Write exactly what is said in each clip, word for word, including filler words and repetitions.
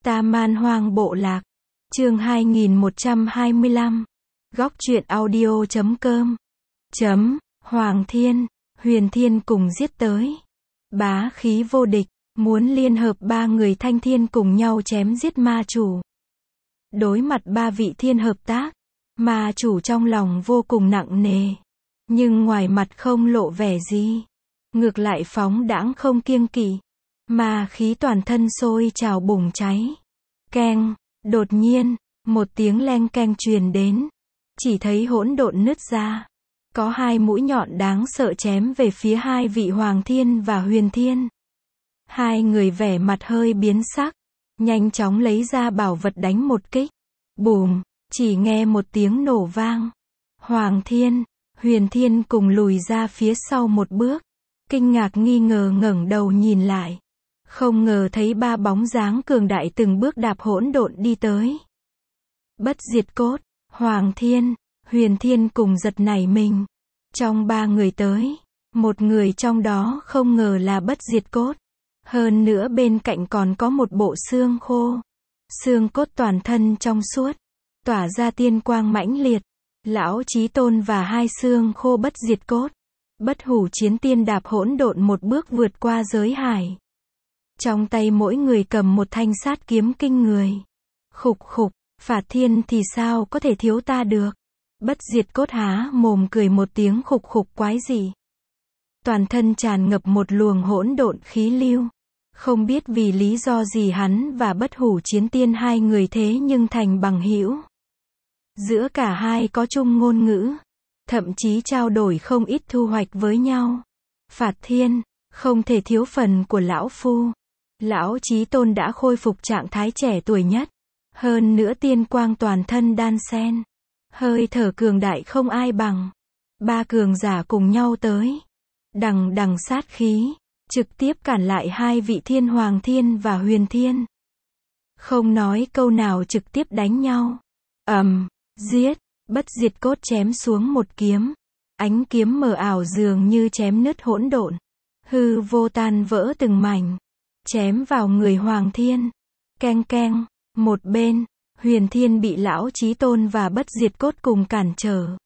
Ta Man Hoang Bộ Lạc. Chương hai nghìn một trăm hai mươi lăm. Góc truyện audio chấm com. Chấm. Hoàng Thiên, Huyền Thiên cùng giết tới. Bá khí vô địch, muốn liên hợp ba người thanh thiên cùng nhau chém giết ma chủ. Đối mặt ba vị thiên hợp tác, ma chủ trong lòng vô cùng nặng nề. Nhưng ngoài mặt không lộ vẻ gì. Ngược lại phóng đãng không kiêng kỵ. Ma khí toàn thân sôi trào bùng cháy. Keng, đột nhiên, một tiếng leng keng truyền đến. Chỉ thấy hỗn độn nứt ra. Có hai mũi nhọn đáng sợ chém về phía hai vị Hoàng Thiên và Huyền Thiên. Hai người vẻ mặt hơi biến sắc. Nhanh chóng lấy ra bảo vật đánh một kích. Bùm, chỉ nghe một tiếng nổ vang. Hoàng Thiên, Huyền Thiên cùng lùi ra phía sau một bước. Kinh ngạc nghi ngờ ngẩng đầu nhìn lại. Không ngờ thấy ba bóng dáng cường đại từng bước đạp hỗn độn đi tới. Bất diệt cốt, Hoàng Thiên, Huyền Thiên cùng giật nảy mình. Trong ba người tới, một người trong đó không ngờ là bất diệt cốt. Hơn nữa bên cạnh còn có một bộ xương khô. Xương cốt toàn thân trong suốt, tỏa ra tiên quang mãnh liệt. Lão Chí Tôn và hai xương khô bất diệt cốt. Bất hủ chiến tiên đạp hỗn độn một bước vượt qua giới hải. Trong tay mỗi người cầm một thanh sát kiếm kinh người. Khục khục, Phạt Thiên thì sao có thể thiếu ta được. Bất diệt cốt há mồm cười một tiếng khục khục quái dị. Toàn thân tràn ngập một luồng hỗn độn khí lưu. Không biết vì lý do gì hắn và bất hủ chiến tiên hai người thế nhưng thành bằng hữu. Giữa cả hai có chung ngôn ngữ. Thậm chí trao đổi không ít thu hoạch với nhau. Phạt Thiên, không thể thiếu phần của lão phu. Lão Chí Tôn đã khôi phục trạng thái trẻ tuổi nhất. Hơn nữa tiên quang toàn thân đan xen. Hơi thở cường đại không ai bằng. Ba cường giả cùng nhau tới. Đằng đằng sát khí. Trực tiếp cản lại hai vị thiên Hoàng Thiên và Huyền Thiên. Không nói câu nào trực tiếp đánh nhau. Ầm, giết. Bất diệt cốt chém xuống một kiếm. Ánh kiếm mờ ảo dường như chém nứt hỗn độn. Hư vô tan vỡ từng mảnh. Chém vào người Hoàng Thiên. Keng keng. Một bên, Huyền Thiên bị lão Chí Tôn và bất diệt cốt cùng cản trở.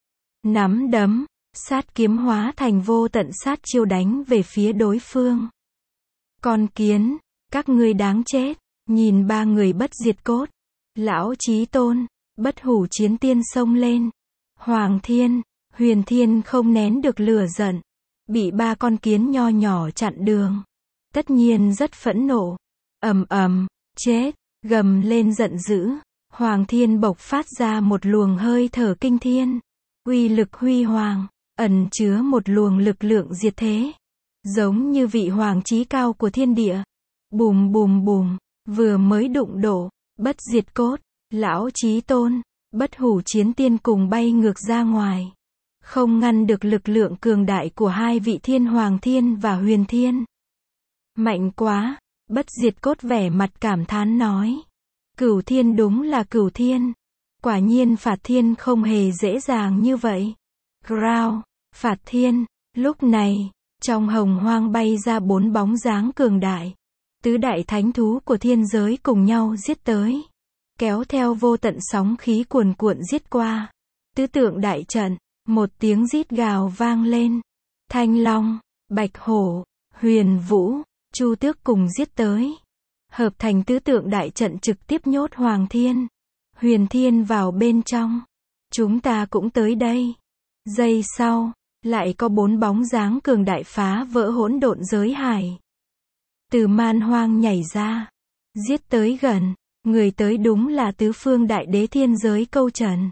Nắm đấm, sát kiếm hóa thành vô tận sát chiêu đánh về phía đối phương. Con kiến, các ngươi đáng chết. Nhìn ba người bất diệt cốt. Lão Chí Tôn, bất hủ chiến tiên xông lên. Hoàng Thiên, Huyền Thiên không nén được lửa giận. Bị ba con kiến nho nhỏ chặn đường. Tất nhiên rất phẫn nộ. Ầm ầm, chết, gầm lên giận dữ. Hoàng Thiên bộc phát ra một luồng hơi thở kinh thiên. Uy lực huy hoàng, ẩn chứa một luồng lực lượng diệt thế. Giống như vị hoàng chí cao của thiên địa. Bùm bùm bùm, vừa mới đụng độ, bất diệt cốt, lão Chí Tôn, bất hủ chiến tiên cùng bay ngược ra ngoài. Không ngăn được lực lượng cường đại của hai vị thiên Hoàng Thiên và Huyền Thiên. Mạnh quá, bất diệt cốt vẻ mặt cảm thán nói. Cửu thiên đúng là cửu thiên. Quả nhiên Phạt Thiên không hề dễ dàng như vậy. Growl, Phạt Thiên, lúc này, trong hồng hoang bay ra bốn bóng dáng cường đại. Tứ đại thánh thú của thiên giới cùng nhau giết tới. Kéo theo vô tận sóng khí cuồn cuộn giết qua. Tứ tượng đại trận, một tiếng rít gào vang lên. Thanh Long, Bạch Hổ, Huyền Vũ, Chu Tước cùng giết tới. Hợp thành tứ tượng đại trận trực tiếp nhốt Hoàng Thiên, Huyền Thiên vào bên trong. Chúng ta cũng tới đây. Giây sau, lại có bốn bóng dáng cường đại phá vỡ hỗn độn giới hải. Từ man hoang nhảy ra. Giết tới gần. Người tới đúng là tứ phương đại đế thiên giới câu trần.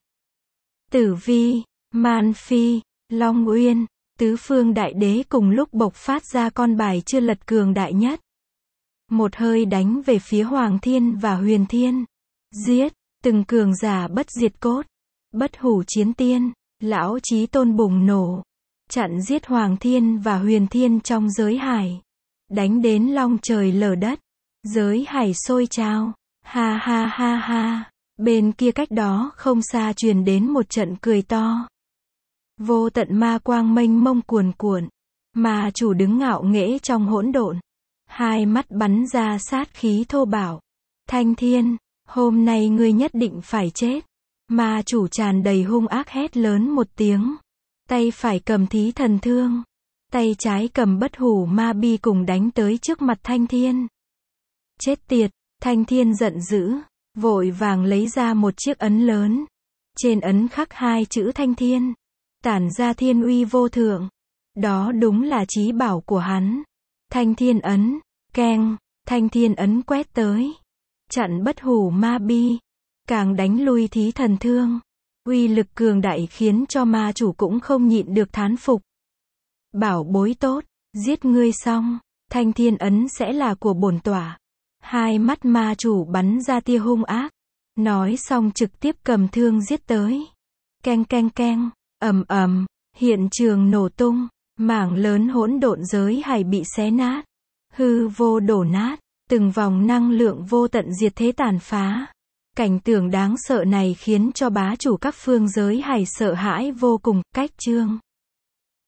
Tử Vi, Man Phi, Long Uyên, tứ phương đại đế cùng lúc bộc phát ra con bài chưa lật cường đại nhất. Một hơi đánh về phía Hoàng Thiên và Huyền Thiên. Giết, từng cường giả bất diệt cốt. Bất hủ chiến tiên, lão Chí Tôn bùng nổ. Chặn giết Hoàng Thiên và Huyền Thiên trong giới hải. Đánh đến long trời lở đất. Giới hải sôi trào. Ha ha ha ha. Bên kia cách đó không xa truyền đến một trận cười to. Vô tận ma quang mênh mông cuồn cuộn. Ma chủ đứng ngạo nghễ trong hỗn độn. Hai mắt bắn ra sát khí thô bạo. Thanh Thiên, hôm nay ngươi nhất định phải chết. Ma chủ tràn đầy hung ác hét lớn một tiếng. Tay phải cầm thí thần thương. Tay trái cầm bất hủ ma bi cùng đánh tới trước mặt Thanh Thiên. Chết tiệt, Thanh Thiên giận dữ, vội vàng lấy ra một chiếc ấn lớn. Trên ấn khắc hai chữ Thanh Thiên, tản ra thiên uy vô thượng. Đó đúng là chí bảo của hắn. Thanh Thiên ấn, keng, Thanh Thiên ấn quét tới. Chặn bất hủ ma bi, càng đánh lui thí thần thương. Uy lực cường đại khiến cho ma chủ cũng không nhịn được thán phục. Bảo bối tốt, giết ngươi xong, Thanh Thiên ấn sẽ là của bổn tọa. Hai mắt ma chủ bắn ra tia hung ác. Nói xong trực tiếp cầm thương giết tới. Keng keng keng, ầm ầm, hiện trường nổ tung, mảng lớn hỗn độn giới hải bị xé nát. Hư vô đổ nát, từng vòng năng lượng vô tận diệt thế tàn phá. Cảnh tượng đáng sợ này khiến cho bá chủ các phương giới hải sợ hãi vô cùng. Cách chương